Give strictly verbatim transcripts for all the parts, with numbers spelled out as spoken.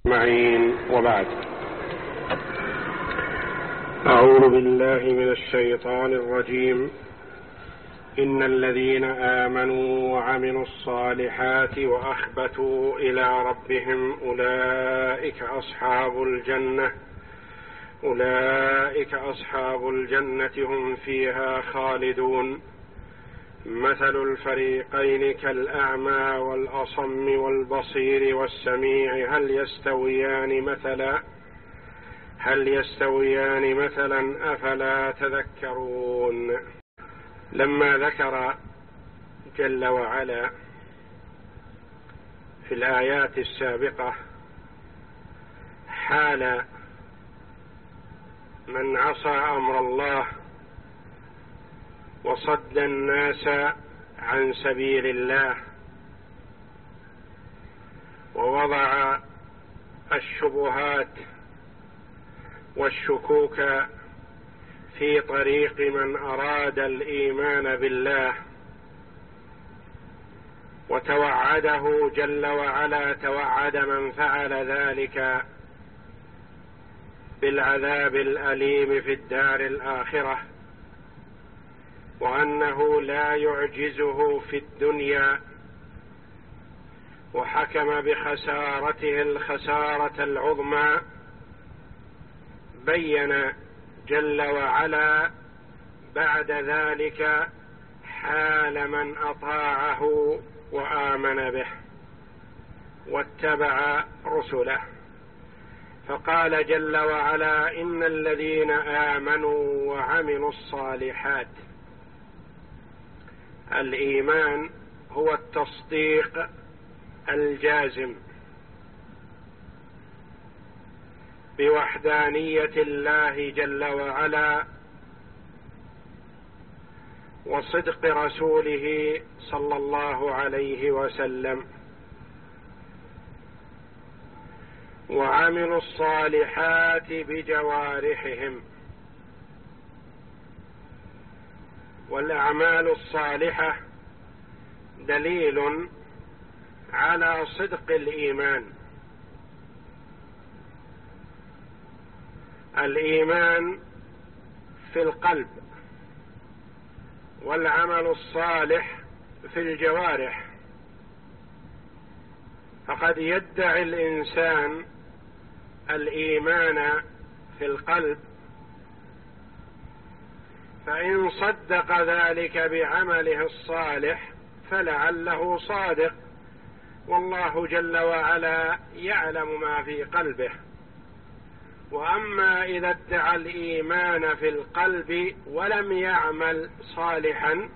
معين، وبعد. أعوذ بالله من الشيطان الرجيم. إن الذين آمنوا وعملوا الصالحات وأخبتوا إلى ربهم أولئك أصحاب الجنة أولئك أصحاب الجنة هم فيها خالدون. مثل الفريقين كالأعمى والأصم والبصير والسميع هل يستويان مثلا هل يستويان مثلا أفلا تذكرون. لما ذكر جل وعلا في الآيات السابقة حال من عصى أمر الله وصد الناس عن سبيل الله ووضع الشبهات والشكوك في طريق من أراد الإيمان بالله، وتوعده جل وعلا توعد من فعل ذلك بالعذاب الأليم في الدار الآخرة، وأنه لا يعجزه في الدنيا، وحكم بخسارته الخسارة العظمى. بين جل وعلا بعد ذلك حال من أطاعه وآمن به واتبع رسله، فقال جل وعلا: إن الذين آمنوا وعملوا الصالحات. الإيمان هو التصديق الجازم بوحدانية الله جل وعلا وصدق رسوله صلى الله عليه وسلم، وعملوا الصالحات بجوارحهم. والأعمال الصالحة دليل على صدق الإيمان. الإيمان في القلب، والعمل الصالح في الجوارح. فقد يدعي الإنسان الإيمان في القلب، فإن صدق ذلك بعمله الصالح فلعله صادق، والله جل وعلا يعلم ما في قلبه. وأما إذا ادعى الإيمان في القلب ولم يعمل صالحا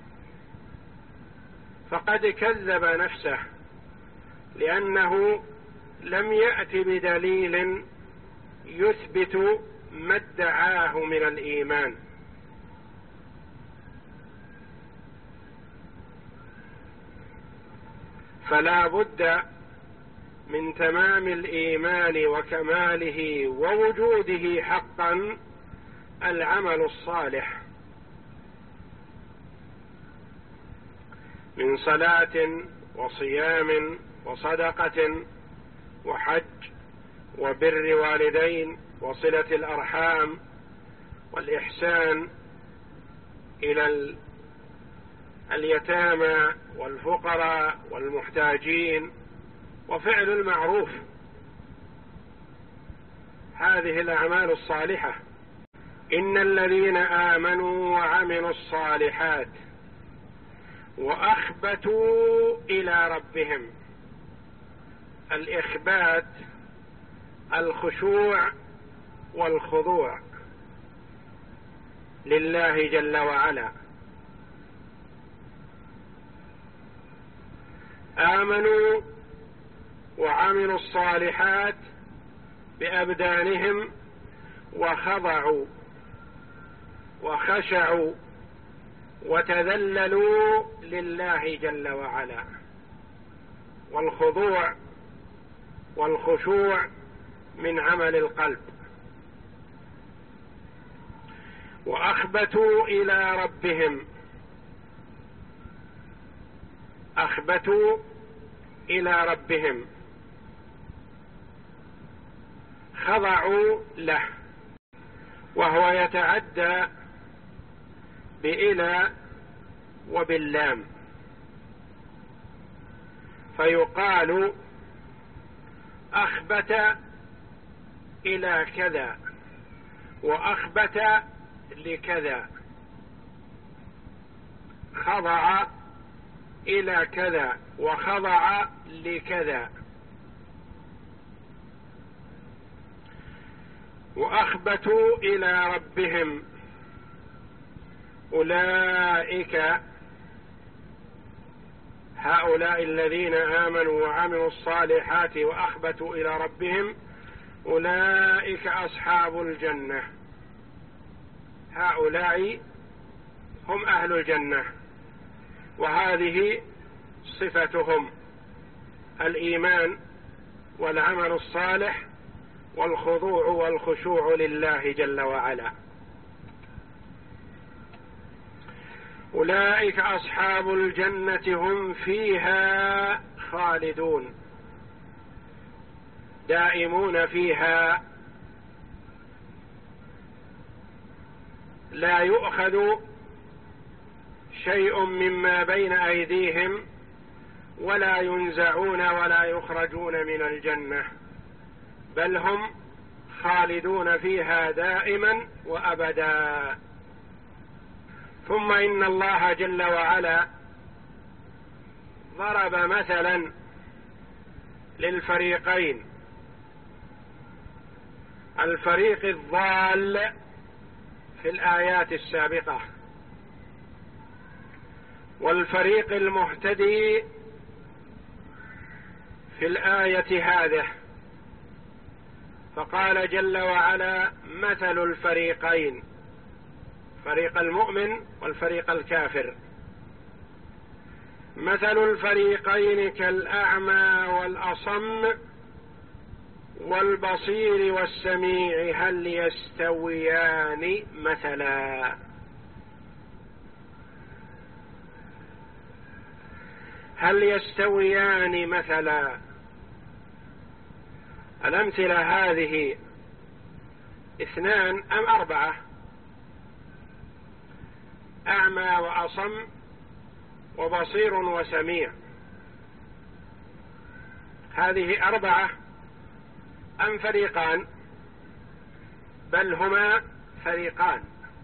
فقد كذب نفسه، لأنه لم يأت بدليل يثبت ما ادعاه من الإيمان. فلا بد من تمام الإيمان وكماله ووجوده حقا العمل الصالح من صلاة وصيام وصدقة وحج وبر والدين وصلة الأرحام والإحسان إلى اليتامى والفقراء والمحتاجين وفعل المعروف. هذه الأعمال الصالحة. إن الذين آمنوا وعملوا الصالحات وأخبتوا إلى ربهم. الإخبات الخشوع والخضوع لله جل وعلا. آمنوا وعملوا الصالحات بأبدانهم وخضعوا وخشعوا وتذللوا لله جل وعلا. والخضوع والخشوع من عمل القلب. وأخبتوا إلى ربهم. أخبتوا إلى ربهم خضعوا له، وهو يتعدى بإلى وباللام، فيقال أخبت إلى كذا وأخبت لكذا، خضع إلى كذا وخضع لكذا. وأخبتوا إلى ربهم، أولئك هؤلاء الذين آمنوا وعملوا الصالحات وأخبتوا إلى ربهم أولئك أصحاب الجنة، هؤلاء هم أهل الجنة، وهذه صفتهم: الإيمان والعمل الصالح والخضوع والخشوع لله جل وعلا. أولئك أصحاب الجنة هم فيها خالدون، دائمون فيها، لا يؤخذ شيء مما بين أيديهم ولا ينزعون ولا يخرجون من الجنة، بل هم خالدون فيها دائما وأبدا. ثم إن الله جل وعلا ضرب مثلا للفريقين، الفريق الضال في الآيات السابقة والفريق المهتدي في الآية هذه، فقال جل وعلا: مثل الفريقين، فريق المؤمن والفريق الكافر، مثل الفريقين كالأعمى والأصم والبصير والسميع هل يستويان مثلا. هل يستويان مثلا. الأمثلة هذه اثنان أم أربعة؟ أعمى وأصم وبصير وسميع، هذه أربعة أم فريقان؟ بل هما فريقان،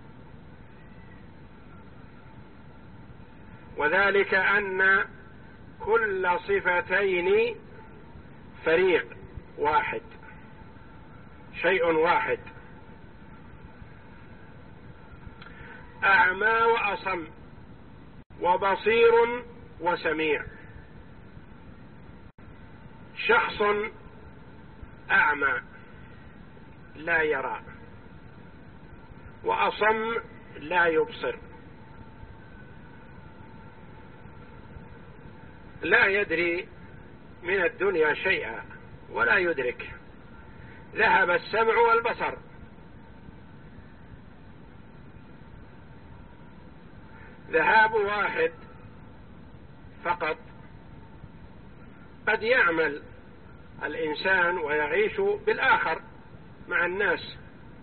وذلك أن كل صفتين فريق واحد، شيء واحد. أعمى وأصم وبصير وسميع. شخص أعمى لا يرى، وأصم لا يبصر، لا يدري من الدنيا شيئا ولا يدرك، ذهب السمع والبصر. ذهاب واحد فقط. قد يعمل الإنسان ويعيش بالآخر مع الناس،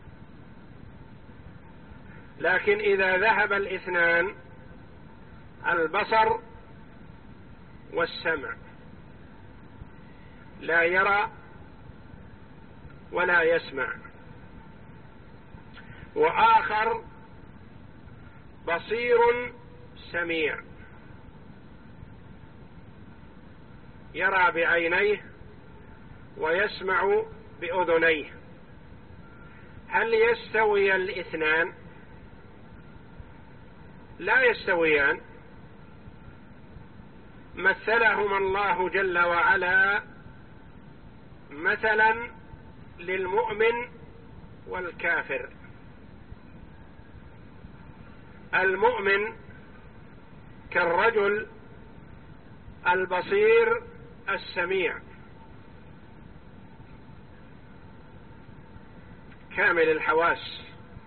لكن إذا ذهب الاثنان، البصر والسمع، لا يرى ولا يسمع. وآخر بصير سميع، يرى بعينيه ويسمع بأذنيه. هل يستوي الاثنان؟ لا يستويان. مثلهما الله جل وعلا مثلا للمؤمن والكافر. المؤمن كالرجل البصير السميع كامل الحواس،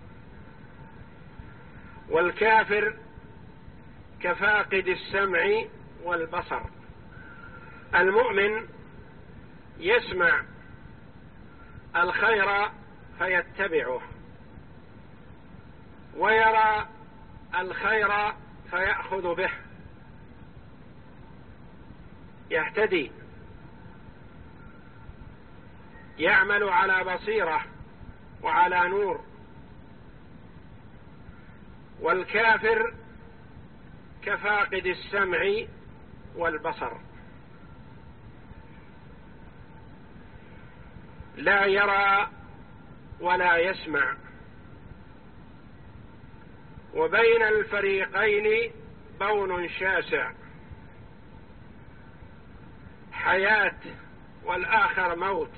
والكافر كفاقد السمع والبصر. المؤمن يسمع الخير فيتبعه، ويرى الخير فيأخذ به، يهتدي، يعمل على بصيرة وعلى نور. والكافر كفاقد السمع والبصر، لا يرى ولا يسمع. وبين الفريقين بون شاسع، حياة والآخر موت،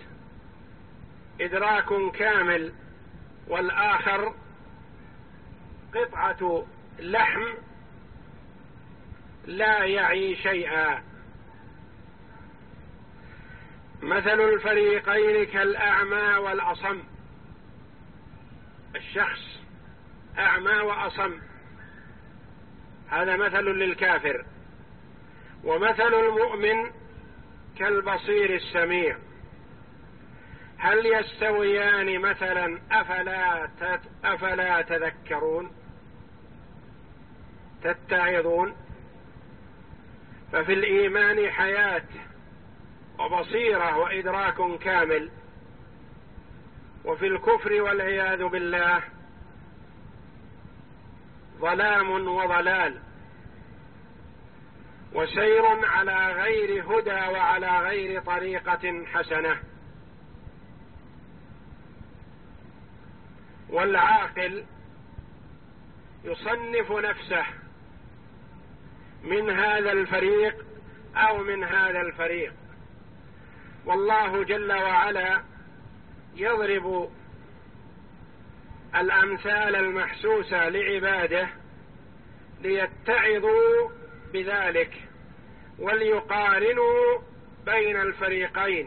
إدراك كامل والآخر قطعة لحم لا يعي شيئا. مثل الفريقين كالأعمى والأصم، الشخص أعمى وأصم، هذا مثل للكافر. ومثل المؤمن كالبصير السميع. هل يستويان مثلا؟ أفلا أفلا تذكرون تتعظون؟ ففي الإيمان حياة وبصيرة وإدراك كامل، وفي الكفر والعياذ بالله ظلام وضلال، وسير على غير هدى وعلى غير طريقة حسنة. والعاقل يصنف نفسه من هذا الفريق أو من هذا الفريق، والله جل وعلا يضرب الأمثال المحسوسة لعباده ليتعظوا بذلك وليقارنوا بين الفريقين.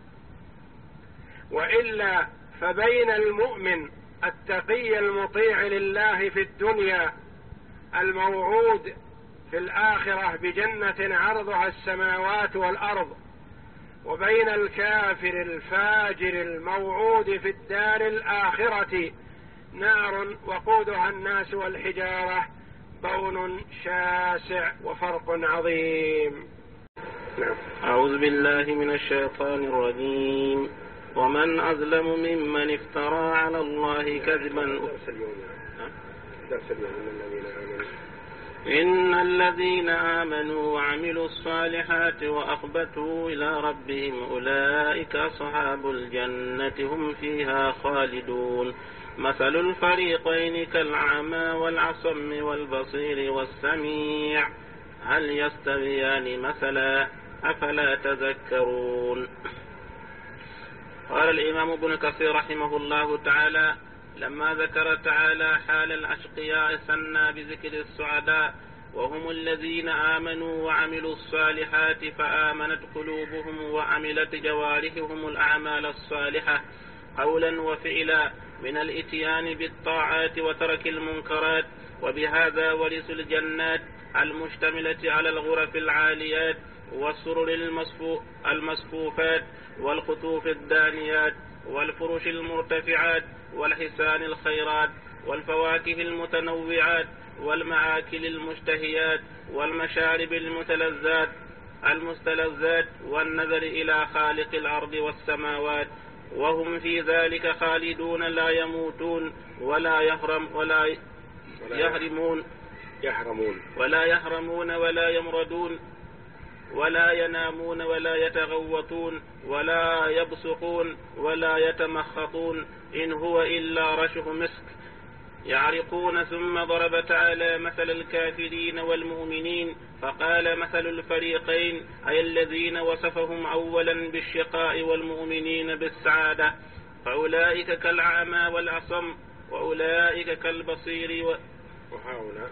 وإلا فبين المؤمن التقي المطيع لله في الدنيا الموعود في الآخرة بجنة عرضها السماوات والأرض، وبين الكافر الفاجر الموعود في الدار الآخرة نار وقودها الناس والحجارة، بون شاسع وفرق عظيم. نعم. أعوذ بالله من الشيطان الرجيم. ومن أظلم ممن افترى على الله كذبا. إن الذين آمنوا وعملوا الصالحات وأخبتوا إلى ربهم أولئك أصحاب الجنة هم فيها خالدون. مثل الفريقين كالأعمى والأصم والبصير والسميع هل يستويان مثلا أفلا تذكرون. قال الإمام ابن كثير رحمه الله تعالى: لما ذكر تعالى حال الأشقياء ثنى بذكر السعداء، وهم الذين آمنوا وعملوا الصالحات فآمنت قلوبهم وعملت جوارحهم الأعمال الصالحة قولا وفعلا من الإتيان بالطاعات وترك المنكرات، وبهذا ورثوا الجنات المشتملة على الغرف العاليات والسرر المصفوفات والقطوف الدانيات والفرش المرتفعات والحسان الخيرات والفواكه المتنوعات والمآكل المشتهيات والمشارب المتلذات المستلذات والنظر إلى خالق الأرض والسماوات، وهم في ذلك خالدون لا يموتون ولا يحرم ولا يحرمون يحرمون ولا يحرمون ولا يمردون ولا ينامون ولا يتغوطون ولا يبصقون ولا يتمخطون، إن هو إلا رشه مسك يعرقون. ثم ضرب تعالى مثل الكافرين والمؤمنين فقال مثل الفريقين أي الذين وصفهم أولا بالشقاء والمؤمنين بالسعادة، فأولئك كالأعمى والأصم وأولئك كالبصير و... وهؤلاء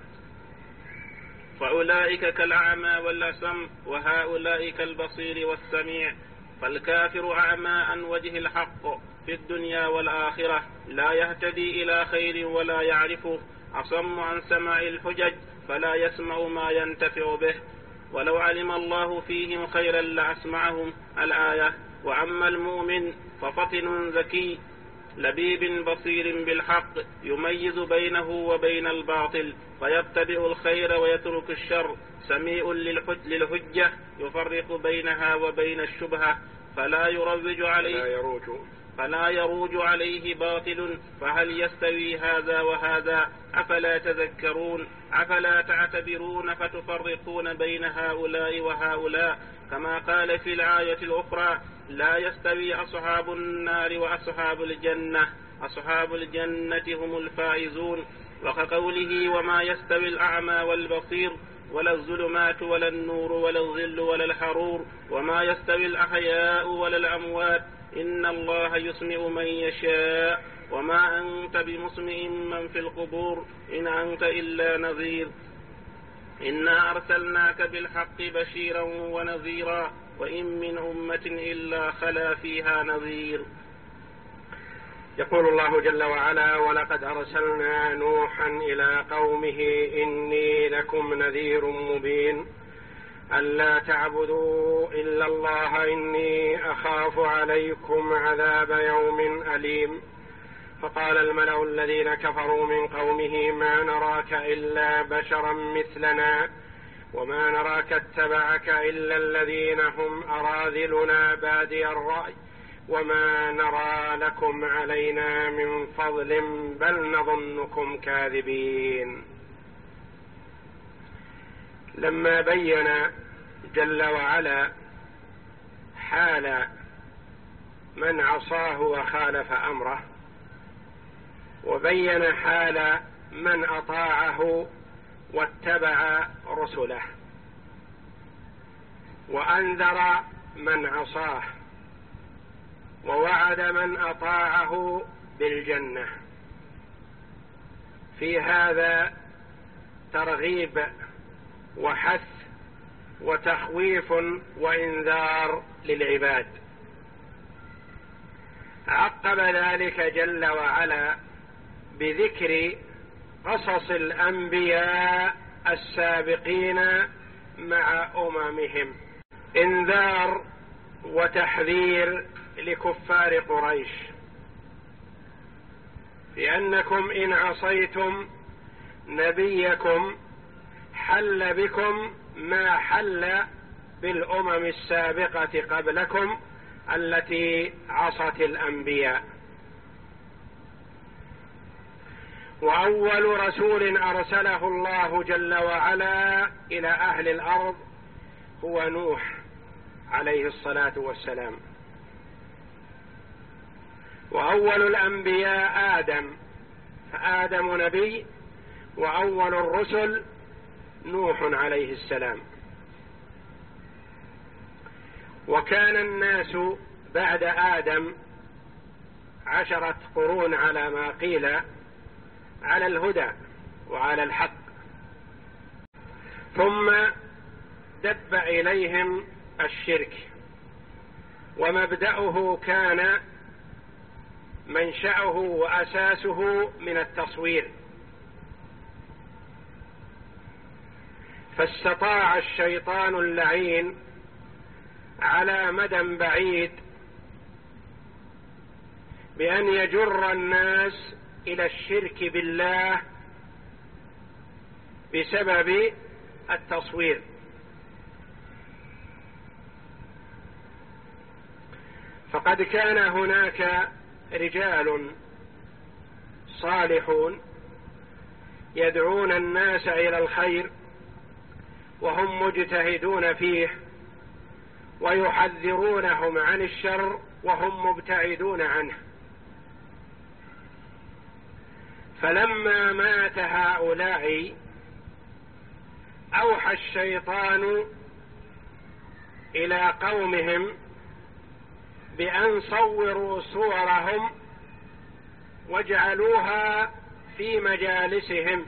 فأولئك كالأعمى والأصم وهؤلاء كالبصير والسميع. فالكافر أعمى عن وجه الحق في الدنيا والآخرة لا يهتدي إلى خير ولا يعرفه، أصم عن سماع الحجج فلا يسمع ما ينتفع به، ولو علم الله فيهم خيرا لأسمعهم الآية. وأما المؤمن ففطن ذكي لبيب بصير بالحق يميز بينه وبين الباطل فيتبع الخير ويترك الشر سميع للحجة يفرق بينها وبين الشبهة فلا يروج عليه لا يروج فلا يروج عليه باطل فهل يستوي هذا وهذا أفلا تذكرون أفلا تعتبرون فتفرقون بين هؤلاء وهؤلاء كما قال في الآية الأخرى لا يستوي أصحاب النار وأصحاب الجنة أصحاب الجنة هم الفائزون وكقوله وما يستوي الأعمى والبصير ولا الظلمات ولا النور ولا الظل ولا الحرور وما يستوي الأحياء ولا الأموات إن الله يسمع من يشاء وما أنت بمسمع من في القبور إن أنت إلا نذير إنا أرسلناك بالحق بشيرا ونذيرا وإن من أمة إلا خلا فيها نذير. يقول الله جل وعلا ولقد أرسلنا نوحا إلى قومه إني لكم نذير مبين ألا تعبدوا إلا الله إني أخاف عليكم عذاب يوم أليم. فقال الملأ الذين كفروا من قومه ما نراك إلا بشرا مثلنا وما نراك اتبعك إلا الذين هم أراذلنا بادي الرأي وما نرى لكم علينا من فضل بل نظنكم كاذبين. لما بين جل وعلا حال من عصاه وخالف أمره وبين حال من أطاعه واتبع رسله وأنذر من عصاه ووعد من أطاعه بالجنة، في هذا ترغيب وحث وتخويف وإنذار للعباد. عقب ذلك جل وعلا بذكر قصص الأنبياء السابقين مع أممهم، إنذار وتحذير لكفار قريش لأنكم إن عصيتم نبيكم حل بكم ما حل بالأمم السابقة قبلكم التي عصت الأنبياء. وأول رسول أرسله الله جل وعلا إلى أهل الأرض هو نوح عليه الصلاة والسلام، وأول الأنبياء آدم فآدم نبي، وأول الرسل نوح عليه السلام. وكان الناس بعد آدم عشرة قرون على ما قيل على الهدى وعلى الحق، ثم دب إليهم الشرك، ومبدأه كان منشأه وأساسه من التصوير، فاستطاع الشيطان اللعين على مدى بعيد بأن يجر الناس إلى الشرك بالله بسبب التصوير. فقد كان هناك رجال صالحون يدعون الناس إلى الخير وهم مجتهدون فيه، ويحذرونهم عن الشر وهم مبتعدون عنه. فلما مات هؤلاء أوحى الشيطان إلى قومهم بأن صوروا صورهم واجعلوها في مجالسهم،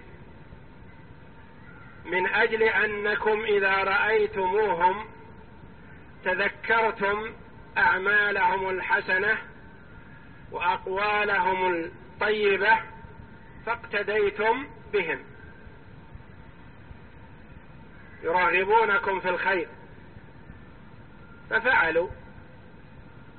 من أجل أنكم إذا رأيتموهم تذكرتم أعمالهم الحسنة وأقوالهم الطيبة فاقتديتم بهم، يرغبونكم في الخير. ففعلوا،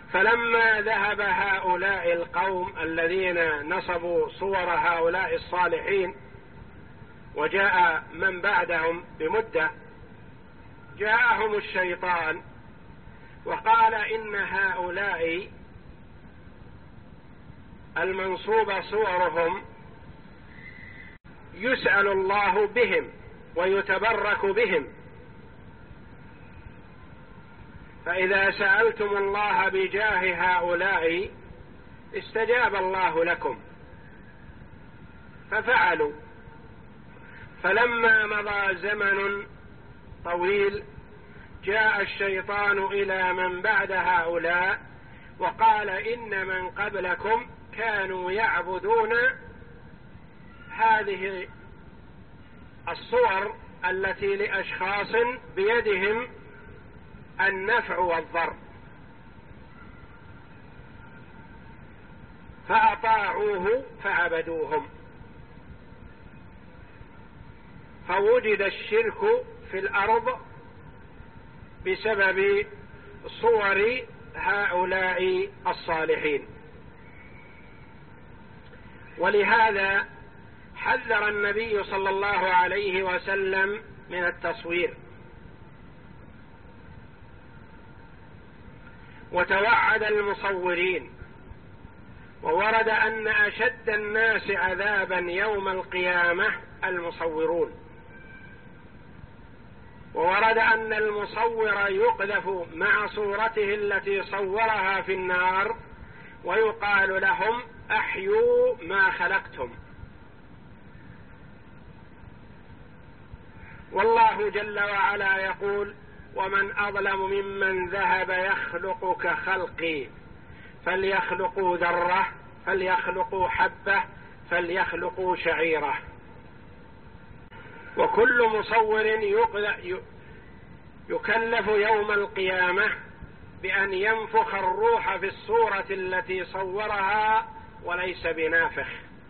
فلما ذهب هؤلاء القوم الذين نصبوا صور هؤلاء الصالحين وجاء من بعدهم بمدة، جاءهم الشيطان وقال إن هؤلاء المنصوب صورهم يسأل الله بهم ويتبرك بهم، فإذا سألتم الله بجاه هؤلاء استجاب الله لكم، ففعلوا. فلما مضى زمن طويل جاء الشيطان إلى من بعد هؤلاء وقال إن من قبلكم كانوا يعبدون هذه الصور التي لأشخاص بيدهم النفع والضر، فأطاعوه فعبدوهم، فوجد الشرك في الأرض بسبب صور هؤلاء الصالحين. ولهذا حذر النبي صلى الله عليه وسلم من التصوير، وتوعد المصورين، وورد أن أشد الناس عذابا يوم القيامة المصورون، وورد أن المصور يقذف مع صورته التي صورها في النار ويقال لهم أحيوا ما خلقتم. والله جل وعلا يقول ومن أظلم ممن ذهب يخلق كخلقي فليخلقوا ذرة فليخلقوا حبة فليخلقوا شعيرة. وكل مصور يكلف يوم القيامة بأن ينفخ الروح في الصورة التي صورها وليس بنافخ.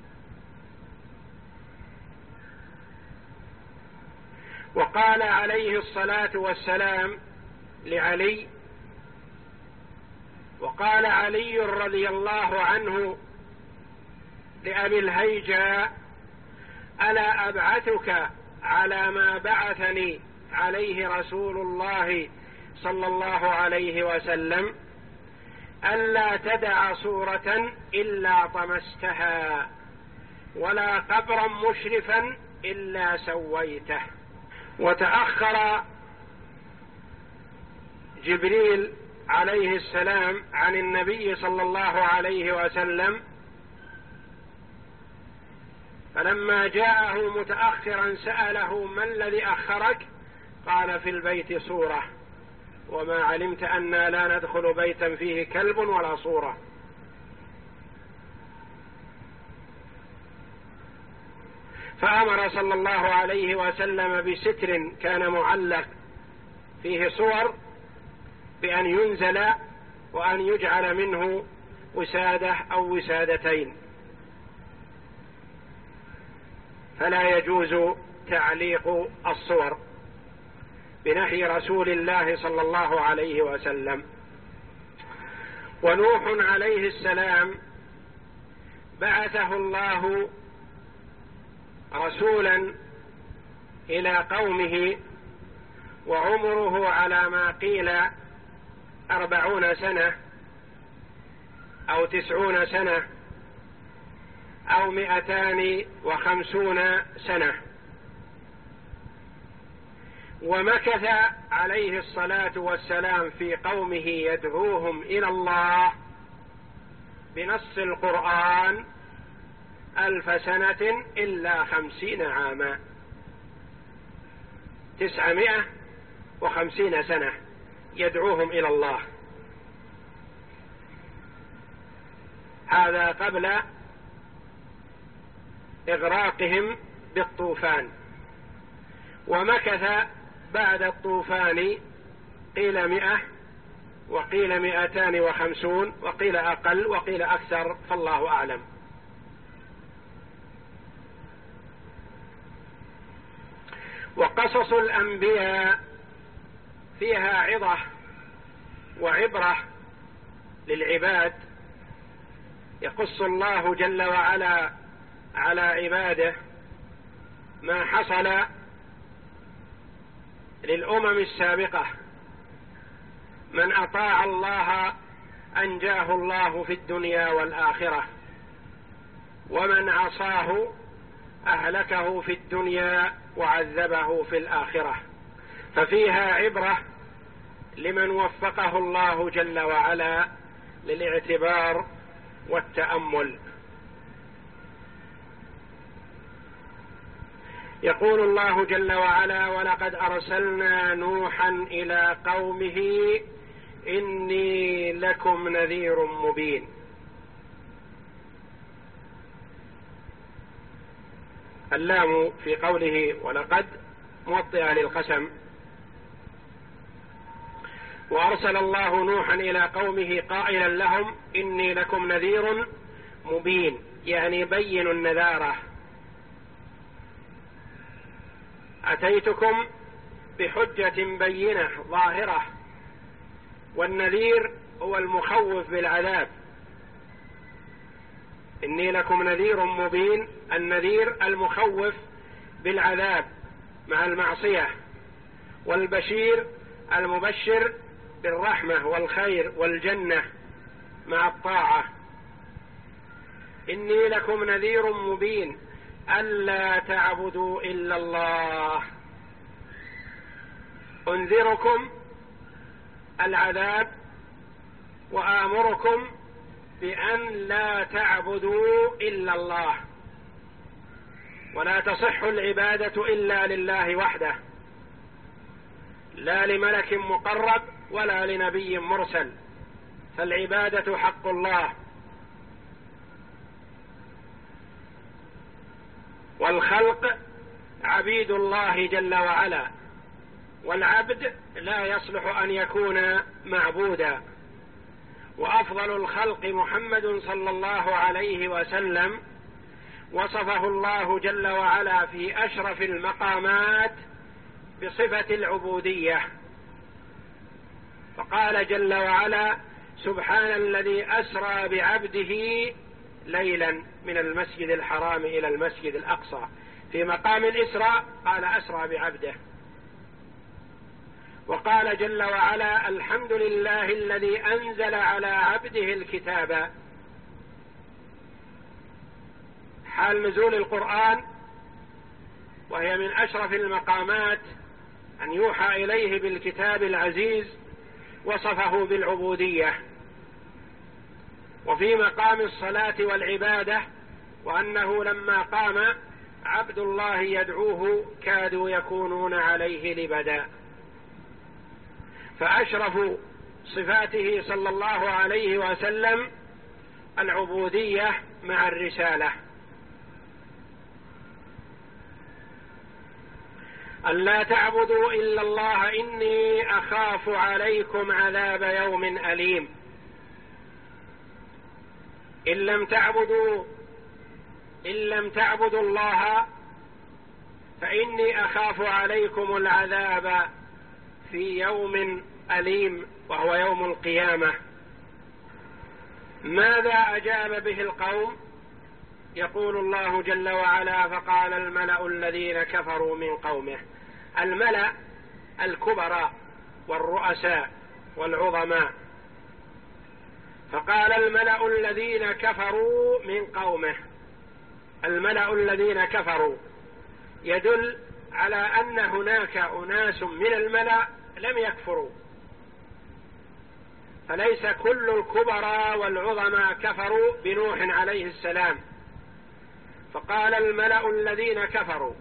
وقال عليه الصلاة والسلام لعلي، وقال علي رضي الله عنه لأبي الهيجاء ألا أبعثك على ما بعثني عليه رسول الله صلى الله عليه وسلم ألا تدع صورة إلا طمستها ولا قبرا مشرفا إلا سويته. وتأخر جبريل عليه السلام عن النبي صلى الله عليه وسلم، فلما جاءه متأخرا سأله ما الذي أخرك؟ قال في البيت صورة، وما علمت أننا لا ندخل بيتا فيه كلب ولا صورة. فأمر صلى الله عليه وسلم بستر كان معلق فيه صور بأن ينزل وأن يجعل منه وسادة أو وسادتين، فلا يجوز تعليق الصور بنهي رسول الله صلى الله عليه وسلم. ونوح عليه السلام بعثه الله رسولا إلى قومه وعمره على ما قيل أربعون سنة أو تسعون سنة أو مئتان وخمسون سنة، ومكث عليه الصلاة والسلام في قومه يدعوهم إلى الله بنص القرآن ألف سنة إلا خمسين عاما، تسعمائة وخمسين سنة يدعوهم إلى الله. هذا قبل إغراقهم بالطوفان. ومكث بعد الطوفان قيل مئة وقيل مئتان وخمسون وقيل أقل وقيل أكثر، فالله أعلم. وقصص الأنبياء فيها عظة وعبرة للعباد يقص الله جل وعلا على عباده ما حصل للأمم السابقة. من أطاع الله أنجاه الله في الدنيا والآخرة، ومن عصاه أهلكه في الدنيا وعذبه في الآخرة. ففيها عبرة لمن وفقه الله جل وعلا للاعتبار والتأمل. يقول الله جل وعلا: ولقد أرسلنا نوحا إلى قومه إني لكم نذير مبين. اللام في قوله ولقد موطئة للقسم. وأرسل الله نوحا إلى قومه قائلا لهم إني لكم نذير مبين، يعني بين النذارة. أتيتكم بحجة بينة ظاهرة، والنذير هو المخوف بالعذاب. إني لكم نذير مبين، النذير المخوف بالعذاب مع المعصية، والبشير المبشر بالرحمة والخير والجنة مع الطاعة. إني لكم نذير مبين ألا تعبدوا إلا الله. أنذركم العذاب وآمركم بأن لا تعبدوا إلا الله، ولا تصح العبادة إلا لله وحده، لا لملك مقرب ولا لنبي مرسل، فالعبادة حق الله. والخلق عبيد الله جل وعلا، والعبد لا يصلح أن يكون معبودا. وأفضل الخلق محمد صلى الله عليه وسلم وصفه الله جل وعلا في أشرف المقامات بصفة العبودية، فقال جل وعلا: سبحان الذي أسرى بعبده ليلا من المسجد الحرام إلى المسجد الأقصى. في مقام الإسراء قال أسرى بعبده. وقال جل وعلا: الحمد لله الذي أنزل على عبده الكتاب. حال نزول القرآن، وهي من أشرف المقامات أن يوحى إليه بالكتاب العزيز، وصفه بالعبودية. وفي مقام الصلاة والعبادة، وأنه لما قام عبد الله يدعوه كادوا يكونون عليه لبدا. فأشرف صفاته صلى الله عليه وسلم العبودية مع الرسالة. ألا تعبدوا إلا الله إني أخاف عليكم عذاب يوم أليم. إن لم تعبدوا إن لم تعبدوا الله فإني أخاف عليكم العذاب في يوم أليم، وهو يوم القيامة. ماذا أجاب به القوم؟ يقول الله جل وعلا: فقال الملأ الذين كفروا من قومه. الملأ الكبراء والرؤساء والعظماء. فقال الملأ الذين كفروا من قومه. الملأ الذين كفروا يدل على أن هناك أناس من الملأ لم يكفروا، فليس كل الكبراء والعظماء كفروا بنوح عليه السلام. فقال الملأ الذين كفروا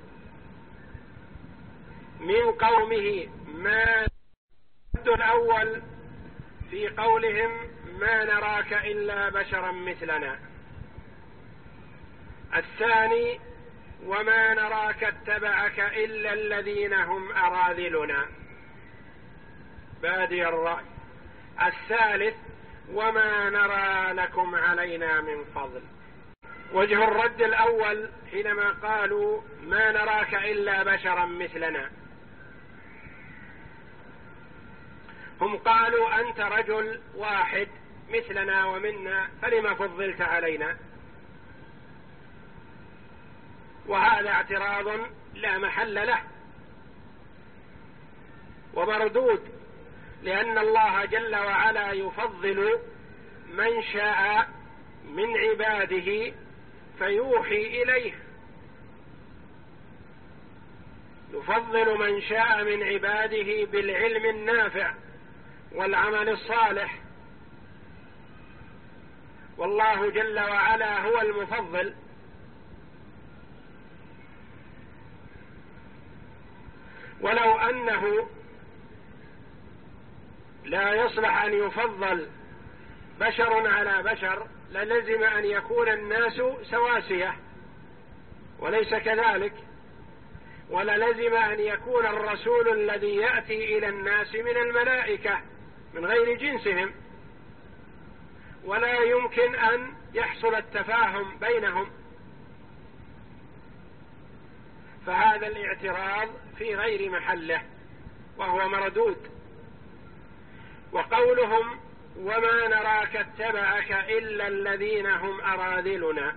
من قومه ما الأول في قولهم: ما نراك إلا بشرا مثلنا. الثاني: وما نراك اتبعك إلا الذين هم أراذلنا بادي الرأي. الثالث: وما نرى لكم علينا من فضل. وجه الرد الأول حينما قالوا: ما نراك إلا بشرا مثلنا، هم قالوا: أنت رجل واحد مثلنا ومنا فلما فضلت علينا؟ وهذا اعتراض لا محل له ومردود، لأن الله جل وعلا يفضل من شاء من عباده فيوحي إليه، يفضل من شاء من عباده بالعلم النافع والعمل الصالح، والله جل وعلا هو المفضل. ولو أنه لا يصلح أن يفضل بشر على بشر للزم أن يكون الناس سواسية، وليس كذلك، وللزم أن يكون الرسول الذي يأتي إلى الناس من الملائكة من غير جنسهم، ولا يمكن أن يحصل التفاهم بينهم، فهذا الاعتراض في غير محله وهو مردود. وقولهم وما نراك اتبعك إلا الذين هم أراذلنا،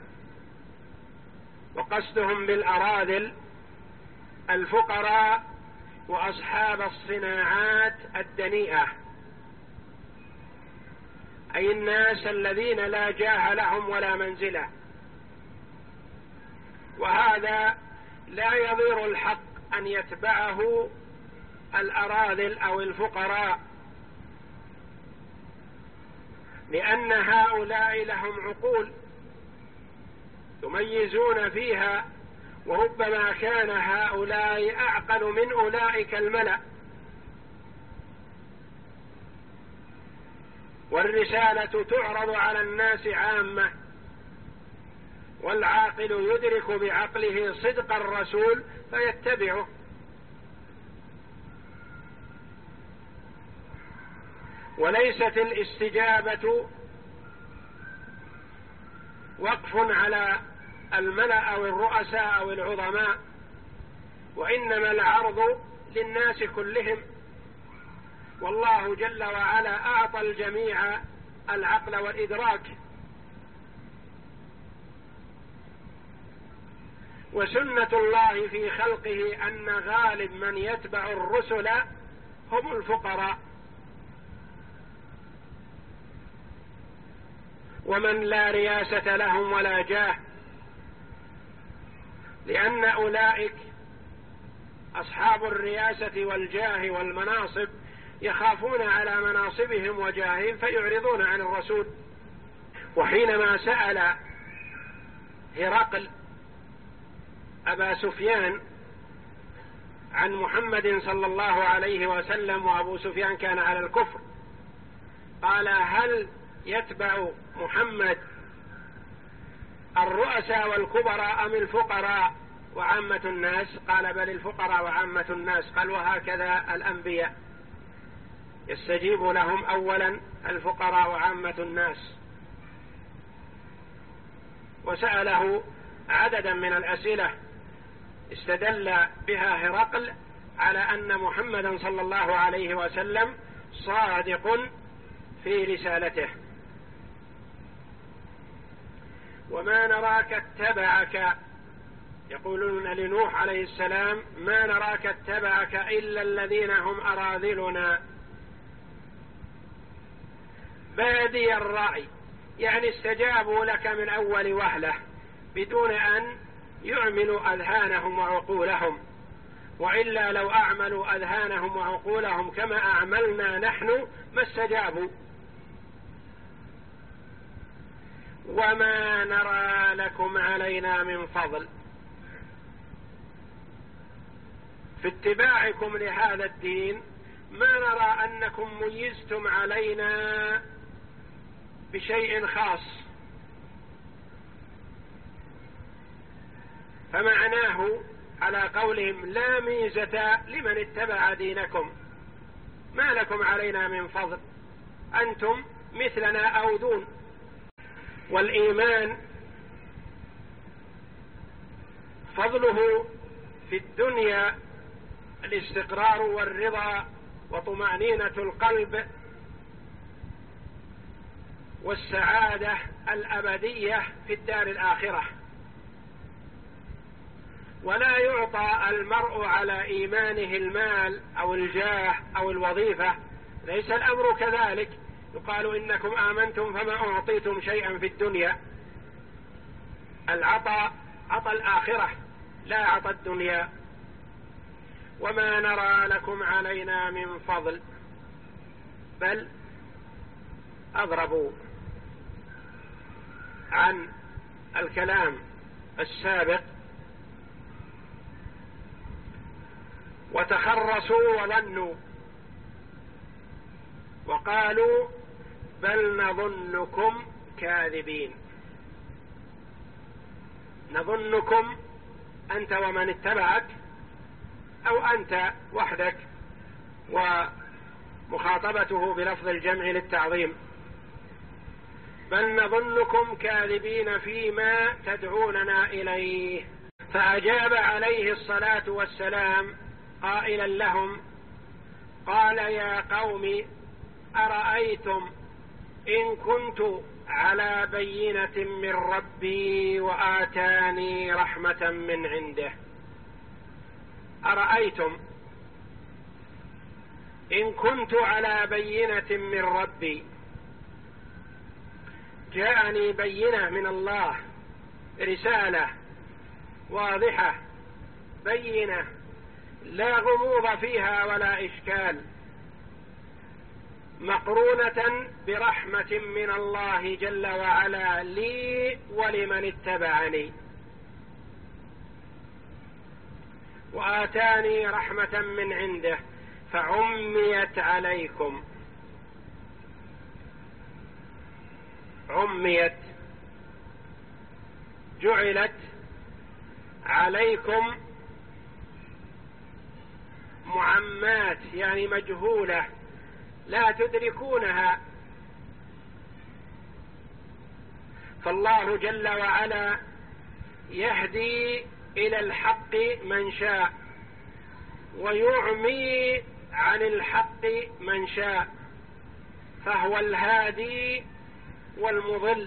وقصدهم بالأراذل الفقراء وأصحاب الصناعات الدنيئة، أي الناس الذين لا جاه لهم ولا منزلة، وهذا لا يضير الحق أن يتبعه الأراذل أو الفقراء، لأن هؤلاء لهم عقول يميزون فيها، وربما كان هؤلاء أعقل من أولئك الملأ، والرسالة تعرض على الناس عامة، والعاقل يدرك بعقله صدق الرسول فيتبعه. وليست الاستجابة وقف على الملأ أو الرؤساء أو العظماء، وإنما العرض للناس كلهم، والله جل وعلا أعطى الجميع العقل والإدراك. وسنة الله في خلقه أن غالب من يتبع الرسل هم الفقراء، ومن لا رياسة لهم ولا جاه، لأن أولئك أصحاب الرياسة والجاه والمناصب يخافون على مناصبهم وجاههم فيعرضون عن الرسول. وحينما سأل هرقل أبا سفيان عن محمد صلى الله عليه وسلم، وأبو سفيان كان على الكفر، قال هل يتبع محمد الرؤساء والكبراء أم الفقراء وعامة الناس؟ قال بل الفقراء وعامة الناس. قال وهكذا الأنبياء يستجيب لهم أولا الفقراء وعامة الناس. وسأله عددا من الأسئلة استدل بها هرقل على أن محمدا صلى الله عليه وسلم صادق في رسالته. وما نراك اتبعك، يقولون لنوح عليه السلام ما نراك اتبعك إلا الذين هم أراذلنا بادي الرأي، يعني استجابوا لك من أول وهلة بدون أن يعملوا أذهانهم وعقولهم، وإلا لو أعملوا أذهانهم وعقولهم كما أعملنا نحن ما استجابوا. وما نرى لكم علينا من فضل، في اتباعكم لهذا الدين ما نرى أنكم ميزتم علينا بشيء خاص، فمعناه على قولهم لا ميزة لمن اتبع دينكم، ما لكم علينا من فضل، أنتم مثلنا أو دون. والإيمان فضله في الدنيا الاستقرار والرضا وطمأنينة القلب والسعادة الأبدية في الدار الآخرة. ولا يعطى المرء على إيمانه المال أو الجاه أو الوظيفة، ليس الأمر كذلك. يقال إنكم آمنتم فما أعطيتم شيئا في الدنيا. العطاء عطى الآخرة لا عطى الدنيا. وما نرى لكم علينا من فضل، بل أضربوا عن الكلام السابق وتخرصوا وظنوا وقالوا بل نظنكم كاذبين. نظنكم أنت ومن اتبعك، أو أنت وحدك، ومخاطبته بلفظ الجمع للتعظيم. بل نظنكم كاذبين فيما تدعوننا إليه. فأجاب عليه الصلاة والسلام قائلا لهم، قال يا قوم أرأيتم إن كنت على بينة من ربي وآتاني رحمة من عنده. أرأيتم إن كنت على بينة من ربي، جاءني بينة من الله، رسالة واضحة بينة لا غموض فيها ولا إشكال، مقرونة برحمة من الله جل وعلا لي ولمن اتبعني، وآتاني رحمة من عنده فعميت عليكم. عميت جعلت عليكم معمات، يعني مجهولة لا تدركونها. فالله جل وعلا يهدي إلى الحق من شاء ويعمي عن الحق من شاء، فهو الهادي والمضل،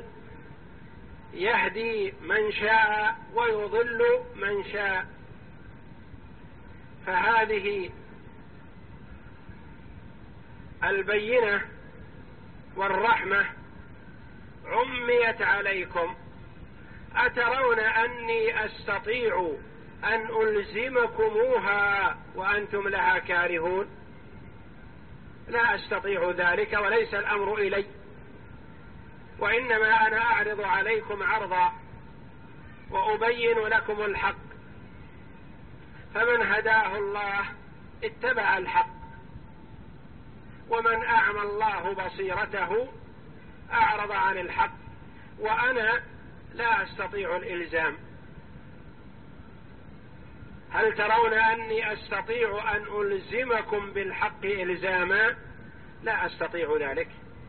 يهدي من شاء ويضل من شاء. فهذه البينة والرحمة عميت عليكم. أترون أني أستطيع أن ألزمكموها وأنتم لها كارهون؟ لا أستطيع ذلك، وليس الأمر إلي، وإنما أنا أعرض عليكم عرضا وأبين لكم الحق. فمن هداه الله اتبع الحق، ومن أعمى الله بصيرته أعرض عن الحق، وأنا لا أستطيع الإلزام. هل ترون أني أستطيع أن ألزمكم بالحق إلزاما؟ لا أستطيع ذلك.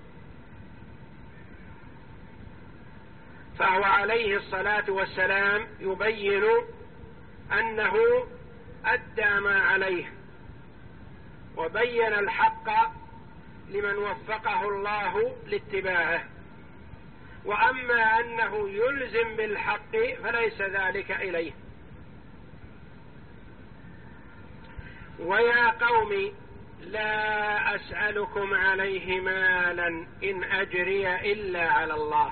فهو عليه الصلاة والسلام يبين أنه أدى ما عليه وبين الحق لمن وفقه الله لاتباعه، وأما أنه يلزم بالحق فليس ذلك إليه. ويا قوم لا أسألكم عليه مالا إن أجري إلا على الله.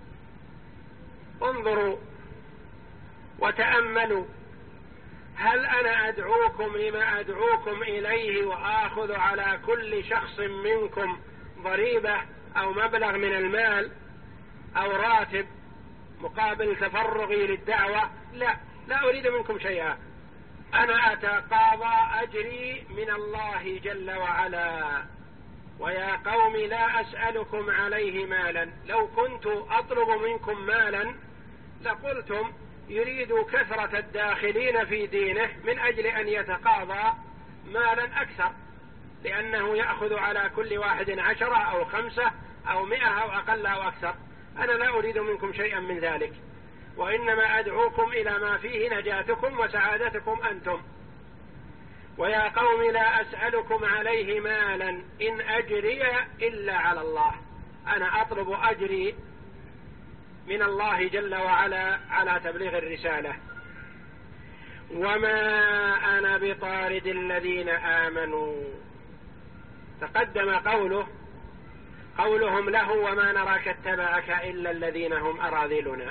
انظروا وتأملوا، هل أنا أدعوكم لما أدعوكم إليه وآخذ على كل شخص منكم ضريبة أو مبلغ من المال أو راتب مقابل تفرغي للدعوة؟ لا، لا أريد منكم شيئا. أنا أتقاضى أجري من الله جل وعلا. ويا قوم لا أسألكم عليه مالا. لو كنت أطلب منكم مالا لقلتم يريد كثرة الداخلين في دينه من أجل أن يتقاضى مالا أكثر، لأنه يأخذ على كل واحد عشرة أو خمسة أو مئة أو أقل أو أكثر. أنا لا أريد منكم شيئا من ذلك، وإنما أدعوكم إلى ما فيه نجاتكم وسعادتكم أنتم. ويا قوم لا أسألكم عليه مالا إن أجري إلا على الله. أنا أطلب أجري من الله جل وعلا على تبليغ الرسالة. وما أنا بطارد الذين آمنوا، تقدم قوله قولهم له وما نراك اتبعك إلا الذين هم أراذلنا،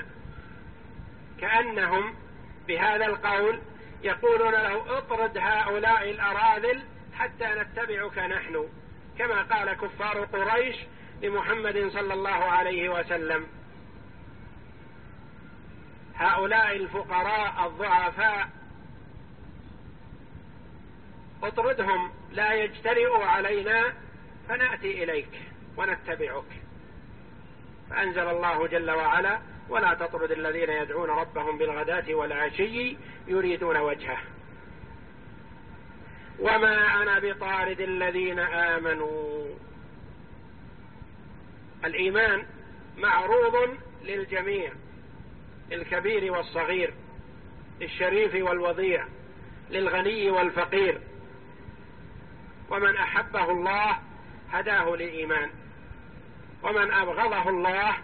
كأنهم بهذا القول يقولون له اطرد هؤلاء الأراذل حتى نتبعك نحن، كما قال كفار قريش لمحمد صلى الله عليه وسلم: هؤلاء الفقراء الضعفاء اطردهم لا يجترئوا علينا فنأتي إليك ونتبعك. فأنزل الله جل وعلا: ولا تطرد الذين يدعون ربهم بالغداة والعشي يريدون وجهه. وما أنا بطارد الذين آمنوا. الإيمان معروض للجميع، الكبير والصغير، للشريف والوضيع، للغني والفقير، ومن أحبه الله هداه للإيمان، ومن أبغضه الله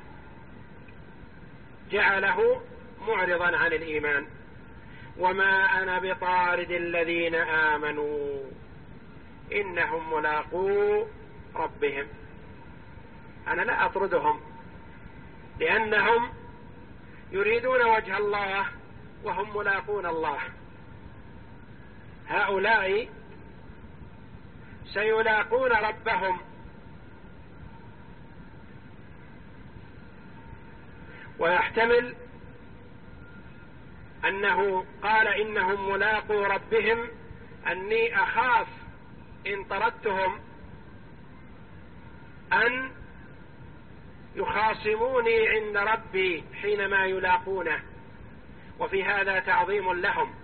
جعله معرضا عن الإيمان. وما أنا بطارد الذين آمنوا إنهم ملاقو ربهم. أنا لا أطردهم لأنهم يريدون وجه الله وهم ملاقون الله. هؤلاء سيلاقون ربهم، ويحتمل أنه قال إنهم ملاقو ربهم أني أخاف إن طردتهم أن يخاصموني عند ربي حينما يلاقونه. وفي هذا تعظيم لهم،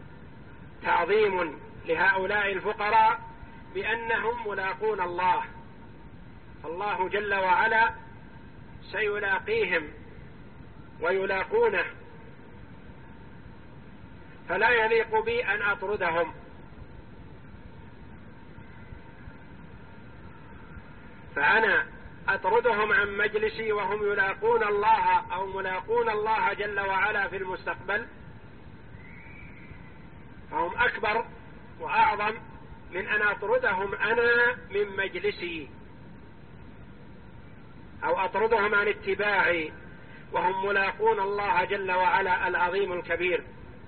تعظيم لهؤلاء الفقراء بأنهم ملاقون الله. الله جل وعلا سيلاقيهم ويلاقونه، فلا يليق بي أن أطردهم. فأنا أطردهم عن مجلسي وهم يلاقون الله أو ملاقون الله جل وعلا في المستقبل، فهم أكبر وأعظم من أن أطردهم أنا من مجلسي أو أطردهم عن اتباعي وهم ملاقون الله جل وعلا العظيم الكبير.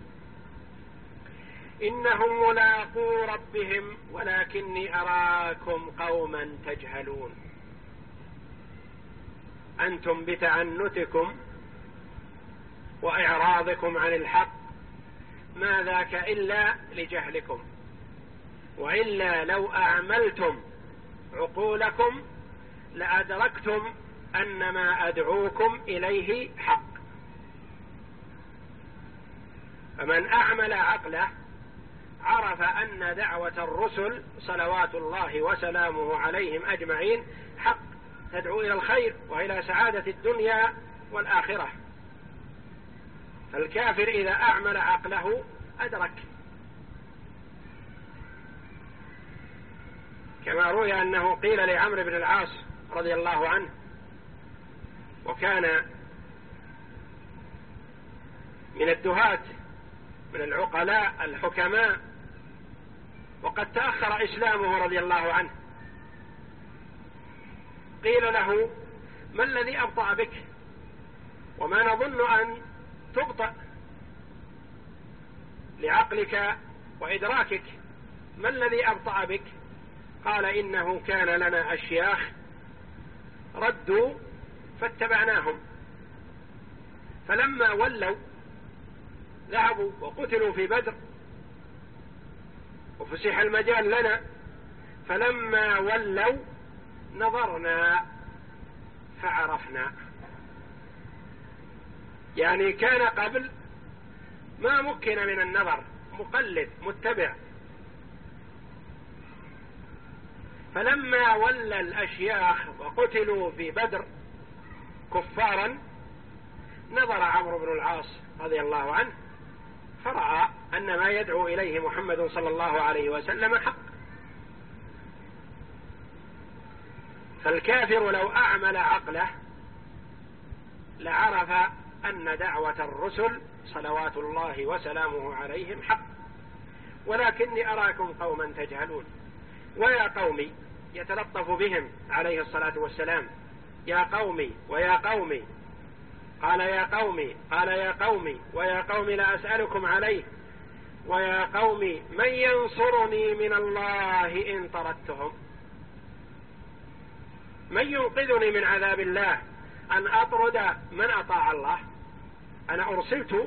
إنهم ملاقو ربهم ولكني أراكم قوما تجهلون. أنتم بتعنتكم وإعراضكم عن الحق ما ذاك إلا لجهلكم، وإلا لو أعملتم عقولكم لأدركتم أن ما أدعوكم إليه حق. فمن أعمل عقله عرف أن دعوة الرسل صلوات الله وسلامه عليهم أجمعين حق، تدعو إلى الخير وإلى سعادة الدنيا والآخرة. فالكافر إذا أعمل عقله أدرك، كما روي أنه قيل لعمرو بن العاص رضي الله عنه، وكان من الدهاة من العقلاء الحكماء وقد تأخر إسلامه رضي الله عنه، قيل له: ما الذي أبطأ بك؟ وما نظن أن تبطأ لعقلك وإدراكك، ما الذي أبطأ بك؟ قال: إنه كان لنا أشياخ ردوا فاتبعناهم، فلما ولوا ذهبوا وقتلوا في بدر وفسح المجال لنا، فلما ولوا نظرنا فعرفنا. يعني كان قبل ما مكن من النظر، مقلد متبع، فلما ولى الأشياخ وقتلوا في بدر كفارا نظر عمرو بن العاص رضي الله عنه فرأى أن ما يدعو إليه محمد صلى الله عليه وسلم حق. فالكافر لو أعمل عقله لعرف أن دعوة الرسل صلوات الله وسلامه عليهم حق، ولكني أراكم قوما تجهلون. ويا قومي، يتلطف بهم عليه الصلاة والسلام، يا قومي ويا قومي، قال يا قومي، قال يا قومي ويا قوم لا أسألكم عليه، ويا قوم من ينصرني من الله إن طردتهم. من ينقذني من عذاب الله أن أطرد من أطاع الله؟ أنا أرسلت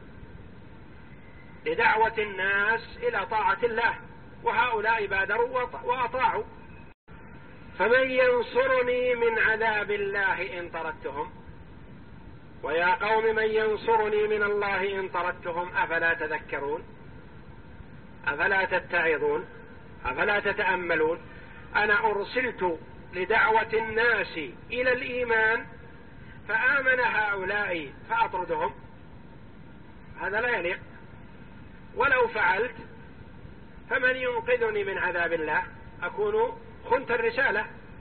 لدعوة الناس إلى طاعة الله، وهؤلاء بادروا وأطاعوا، فمن ينصرني من عذاب الله إن طردتهم؟ ويا قوم من ينصرني من الله إن طردتهم؟ أفلا تذكرون؟ أفلا تتعظون؟ أفلا تتأملون؟ أنا أرسلت لدعوة الناس إلى الإيمان فآمن هؤلاء فأطردهم؟ هذا لا يليق. ولو فعلت فمن ينقذني من عذاب الله؟ أكون خنت الرسالة.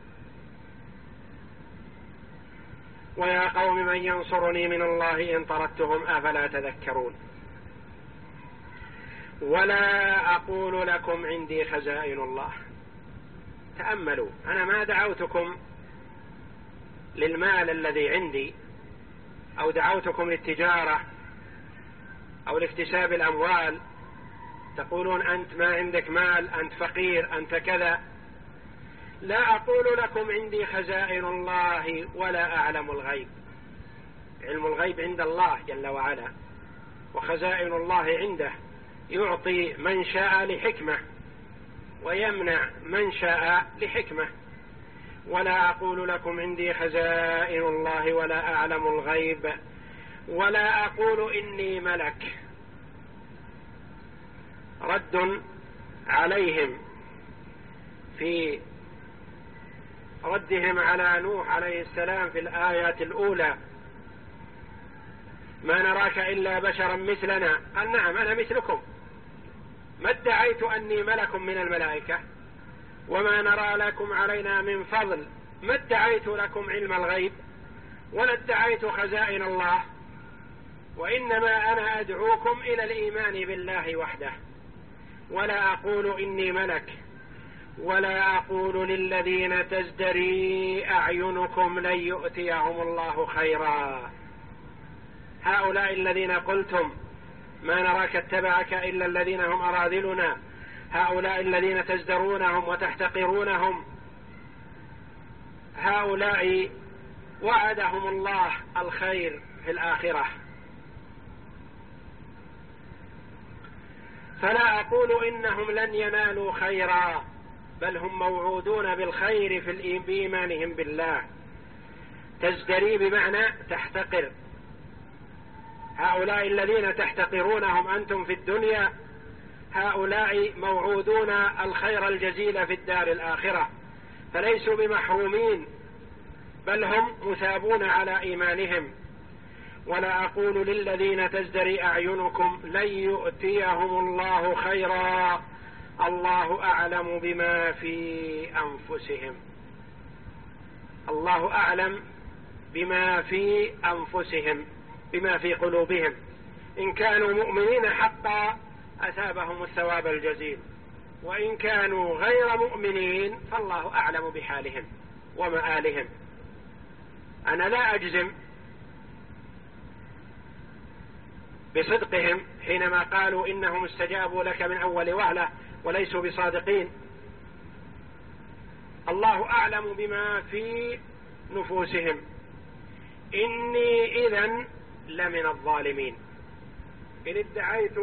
ويا قوم من ينصرني من الله إن طردتهم أفلا تذكرون؟ ولا أقول لكم عندي خزائن الله. تأملوا، أنا ما دعوتكم للمال الذي عندي، أو دعوتكم للتجارة أو لاكتساب الأموال، تقولون أنت ما عندك مال، أنت فقير، أنت كذا. لا أقول لكم عندي خزائن الله ولا أعلم الغيب. علم الغيب عند الله جل وعلا، وخزائن الله عنده، يعطي من شاء لحكمة ويمنع من شاء لحكمة. ولا أقول لكم عندي خزائن الله ولا أعلم الغيب ولا أقول إني ملك. رد عليهم في ردهم على نوح عليه السلام في الآيات الأولى: ما نراك إلا بشرا مثلنا. قال نعم أنا مثلكم، ما ادعيت أني ملك من الملائكة، وما نرى لكم علينا من فضل، ما ادعيت لكم علم الغيب ولا ادعيت خزائن الله، وإنما أنا أدعوكم إلى الإيمان بالله وحده. ولا أقول إني ملك ولا أقول للذين تزدري أعينكم لن يؤتيهم الله خيرا. هؤلاء الذين قلتم ما نراك اتبعك إلا الذين هم أراذلنا، هؤلاء الذين تزدرونهم وتحتقرونهم، هؤلاء وعدهم الله الخير في الآخرة. فلا أقول إنهم لن ينالوا خيرا، بل هم موعودون بالخير في إيمانهم بالله. تزدري بمعنى تحتقر. هؤلاء الذين تحتقرونهم أنتم في الدنيا، هؤلاء موعودون الخير الجزيل في الدار الآخرة، فليسوا بمحرومين، بل هم مثابون على إيمانهم. ولا أقول للذين تزدري أعينكم لن يؤتيهم الله خيرا، الله أعلم بما في أنفسهم. الله أعلم بما في أنفسهم، بما في قلوبهم. إن كانوا مؤمنين حقا أثابهم الثواب الجزيل، وإن كانوا غير مؤمنين فالله أعلم بحالهم ومآلهم. أنا لا أجزم بصدقهم حينما قالوا إنهم استجابوا لك من أول وهلة وليسوا بصادقين. الله أعلم بما في نفوسهم. إني إذن لمن الظالمين. إن ادعيت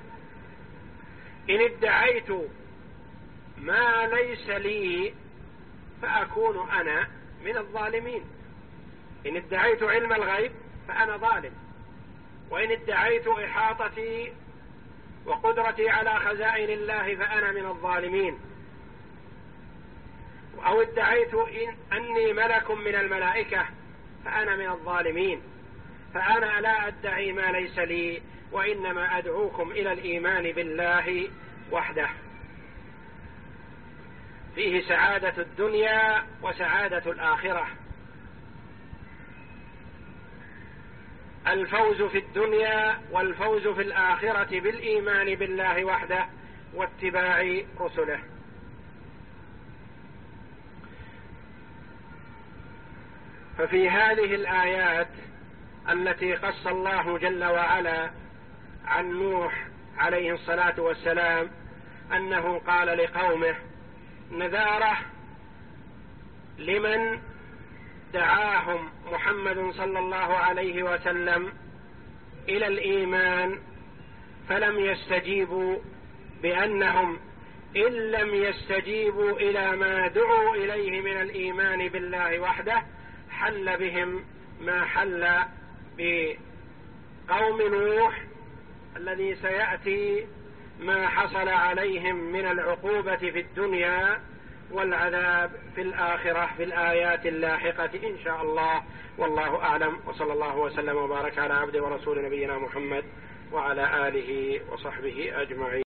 إن ادعيت ما ليس لي فأكون أنا من الظالمين. إن ادعيت علم الغيب فأنا ظالم، وإن ادعيت إحاطتي وقدرتي على خزائن الله فأنا من الظالمين، أو ادعيت إن أني ملك من الملائكة فأنا من الظالمين. فأنا لا أدعي ما ليس لي، وإنما أدعوكم إلى الإيمان بالله وحده. فيه سعادة الدنيا وسعادة الآخرة. الفوز في الدنيا والفوز في الآخرة بالإيمان بالله وحده واتباع رسله. ففي هذه الآيات التي قص الله جل وعلا عن نوح عليه الصلاة والسلام أنه قال لقومه نذاره لمن دعاهم محمد صلى الله عليه وسلم إلى الإيمان فلم يستجيبوا، بأنهم إن لم يستجيبوا إلى ما دعوا إليه من الإيمان بالله وحده حل بهم ما حل بقوم نوح الذي سيأتي ما حصل عليهم من العقوبة في الدنيا والعذاب في الآخرة في الآيات اللاحقة إن شاء الله. والله أعلم، وصلى الله وسلم وبارك على عبده ورسول نبينا محمد وعلى آله وصحبه أجمعين.